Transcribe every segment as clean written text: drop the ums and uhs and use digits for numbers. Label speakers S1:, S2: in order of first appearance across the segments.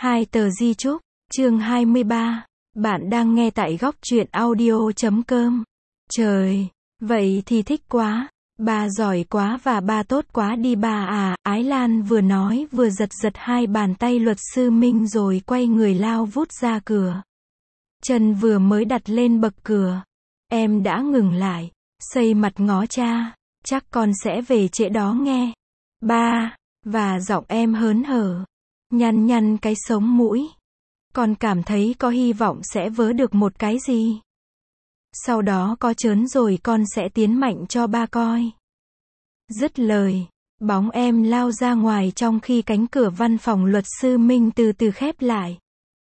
S1: Hai tờ di chúc, chương 23. Bạn đang nghe tại góc truyện audio.com. Trời, vậy thì thích quá. Ba giỏi quá và ba tốt quá đi ba à. Ái Lan vừa nói vừa giật giật hai bàn tay luật sư Minh rồi quay người lao vút ra cửa. Chân vừa mới đặt lên bậc cửa, em đã ngừng lại, xây mặt ngó cha. Chắc con sẽ về trễ đó nghe. Ba, và giọng em hớn hở, nhăn nhăn cái sống mũi. Con cảm thấy có hy vọng sẽ vớ được một cái gì. Sau đó có chớn rồi con sẽ tiến mạnh cho ba coi. Dứt lời, bóng em lao ra ngoài trong khi cánh cửa văn phòng luật sư Minh từ từ khép lại.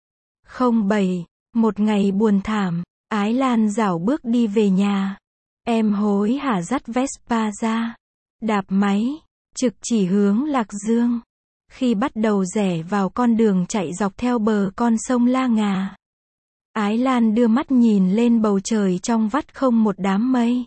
S1: 07. Một ngày buồn thảm, Ái Lan rảo bước đi về nhà. Em hối hả dắt Vespa ra, đạp máy, trực chỉ hướng Lạc Dương. Khi bắt đầu rẽ vào con đường chạy dọc theo bờ con sông La Ngà, Ái Lan đưa mắt nhìn lên bầu trời trong vắt không một đám mây.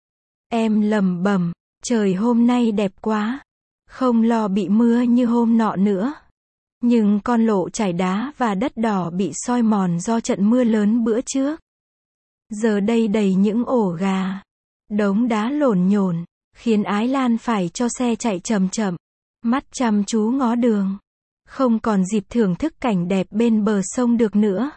S1: Em lẩm bẩm, trời hôm nay đẹp quá, không lo bị mưa như hôm nọ nữa. Nhưng con lộ trải đá và đất đỏ bị soi mòn do trận mưa lớn bữa trước. Giờ đây đầy những ổ gà, đống đá lổn nhổn, khiến Ái Lan phải cho xe chạy chậm chậm, mắt chăm chú ngó đường, không còn dịp thưởng thức cảnh đẹp bên bờ sông được nữa.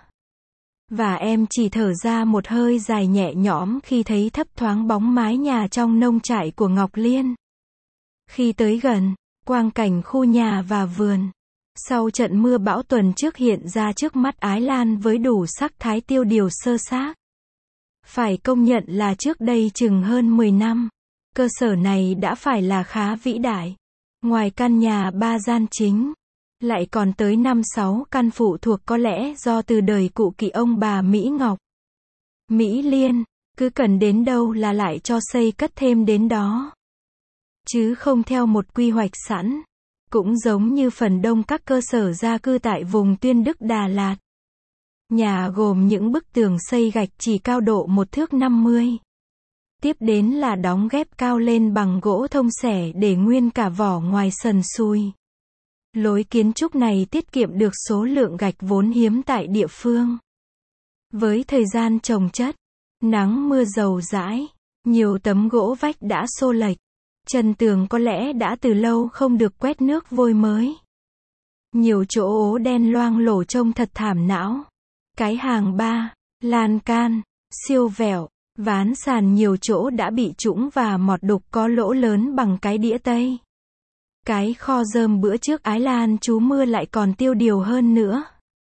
S1: Và em chỉ thở ra một hơi dài nhẹ nhõm khi thấy thấp thoáng bóng mái nhà trong nông trại của Ngọc Liên. Khi tới gần, quang cảnh khu nhà và vườn sau trận mưa bão tuần trước hiện ra trước mắt Ái Lan với đủ sắc thái tiêu điều sơ xác. Phải công nhận là trước đây chừng hơn 10 năm, cơ sở này đã phải là khá vĩ đại. Ngoài căn nhà 3 gian chính, lại còn tới 5-6 căn phụ thuộc có lẽ do từ đời cụ kỵ ông bà Mỹ Ngọc. Mỹ Liên, cứ cần đến đâu là lại cho xây cất thêm đến đó. Chứ không theo một quy hoạch sẵn. Cũng giống như phần đông các cơ sở gia cư tại vùng Tuyên Đức Đà Lạt. Nhà gồm những bức tường xây gạch chỉ cao độ 1 thước 50. Tiếp đến là đóng ghép cao lên bằng gỗ thông xẻ để nguyên cả vỏ ngoài sần sùi. Lối kiến trúc này tiết kiệm được số lượng gạch vốn hiếm tại địa phương. Với thời gian chồng chất, nắng mưa dầu dãi, nhiều tấm gỗ vách đã xô lệch. Chân tường có lẽ đã từ lâu không được quét nước vôi mới. Nhiều chỗ ố đen loang lổ trông thật thảm não. Cái hàng ba, lan can, siêu vẹo, ván sàn nhiều chỗ đã bị trũng và mọt đục có lỗ lớn bằng cái đĩa tây. Cái kho rơm bữa trước Ái Lan trú mưa lại còn tiêu điều hơn nữa.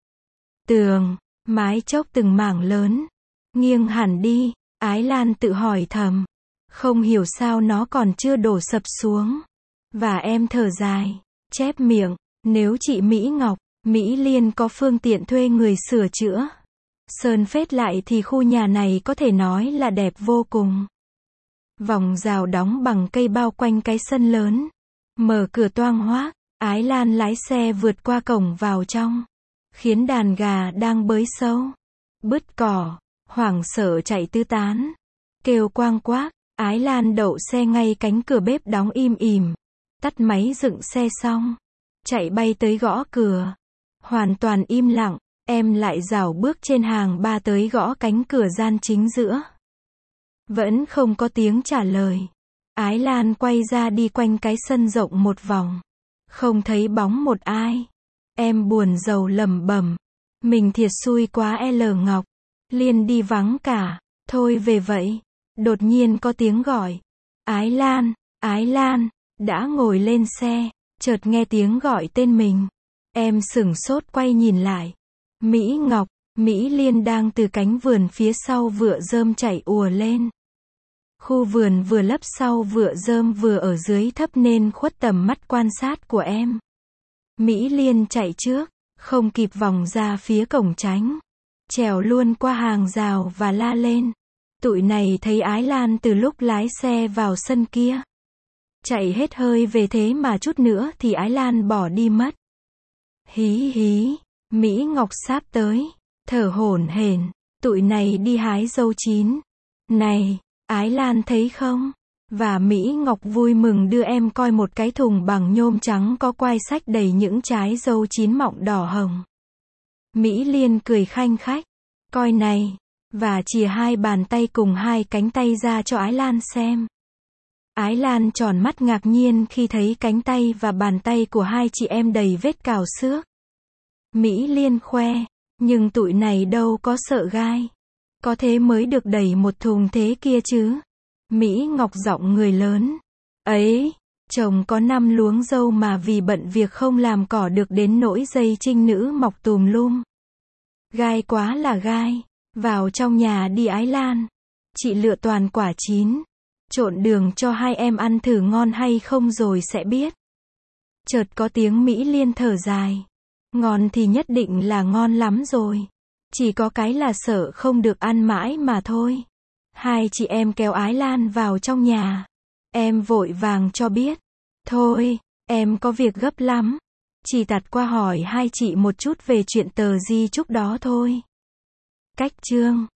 S1: Tường, mái chốc từng mảng lớn, nghiêng hẳn đi, Ái Lan tự hỏi thầm. Không hiểu sao nó còn chưa đổ sập xuống. Và em thở dài, chép miệng, nếu chị Mỹ Ngọc, Mỹ Liên có phương tiện thuê người sửa chữa, sơn phết lại thì khu nhà này có thể nói là đẹp vô cùng. Vòng rào đóng bằng cây bao quanh cái sân lớn. Mở cửa toang hoác, Ái Lan lái xe vượt qua cổng vào trong, khiến đàn gà đang bới sâu, bứt cỏ, hoảng sợ chạy tứ tán, kêu quang quác. Ái Lan đậu xe ngay cánh cửa bếp đóng im ỉm, tắt máy dựng xe xong, chạy bay tới gõ cửa. Hoàn toàn im lặng, em lại rảo bước trên hàng ba tới gõ cánh cửa gian chính giữa. Vẫn không có tiếng trả lời. Ái Lan quay ra đi quanh cái sân rộng một vòng, không thấy bóng một ai. Em buồn rầu lẩm bẩm, mình thiệt xui quá Ngọc, Liên đi vắng cả, thôi về vậy. Đột nhiên có tiếng gọi. Ái Lan, đã ngồi lên xe, chợt nghe tiếng gọi tên mình. Em sửng sốt quay nhìn lại. Mỹ Ngọc, Mỹ Liên đang từ cánh vườn phía sau vựa rơm chạy ùa lên. Khu vườn vừa lấp sau vựa rơm vừa ở dưới thấp nên khuất tầm mắt quan sát của em. Mỹ Liên chạy trước, không kịp vòng ra phía cổng tránh. Trèo luôn qua hàng rào và la lên. Tụi này thấy Ái Lan từ lúc lái xe vào sân kia. Chạy hết hơi về thế mà chút nữa thì Ái Lan bỏ đi mất. Hí hí, Mỹ Ngọc sáp tới, thở hổn hển, tụi này đi hái dâu chín. Này, Ái Lan thấy không? Và Mỹ Ngọc vui mừng đưa em coi một cái thùng bằng nhôm trắng có quai sách đầy những trái dâu chín mọng đỏ hồng. Mỹ Liên cười khanh khách. Coi này. Và chìa hai bàn tay cùng hai cánh tay ra cho Ái Lan xem. Ái Lan tròn mắt ngạc nhiên khi thấy cánh tay và bàn tay của hai chị em đầy vết cào xước. Mỹ Liên khoe. Nhưng tụi này đâu có sợ gai. Có thế mới được đẩy một thùng thế kia chứ. Mỹ Ngọc giọng người lớn. Ấy, chồng có 5 luống dâu mà vì bận việc không làm cỏ được đến nỗi dây trinh nữ mọc tùm lum. Gai quá là gai. Vào trong nhà đi Ái Lan. Chị lựa toàn quả chín. Trộn đường cho hai em ăn thử ngon hay không rồi sẽ biết. Chợt có tiếng Mỹ Liên thở dài. Ngon thì nhất định là ngon lắm rồi. Chỉ có cái là sợ không được ăn mãi mà thôi. Hai chị em kéo Ái Lan vào trong nhà. Em vội vàng cho biết. Thôi, em có việc gấp lắm. Chỉ tạt qua hỏi hai chị một chút về chuyện tờ di chúc đó thôi. Cách chương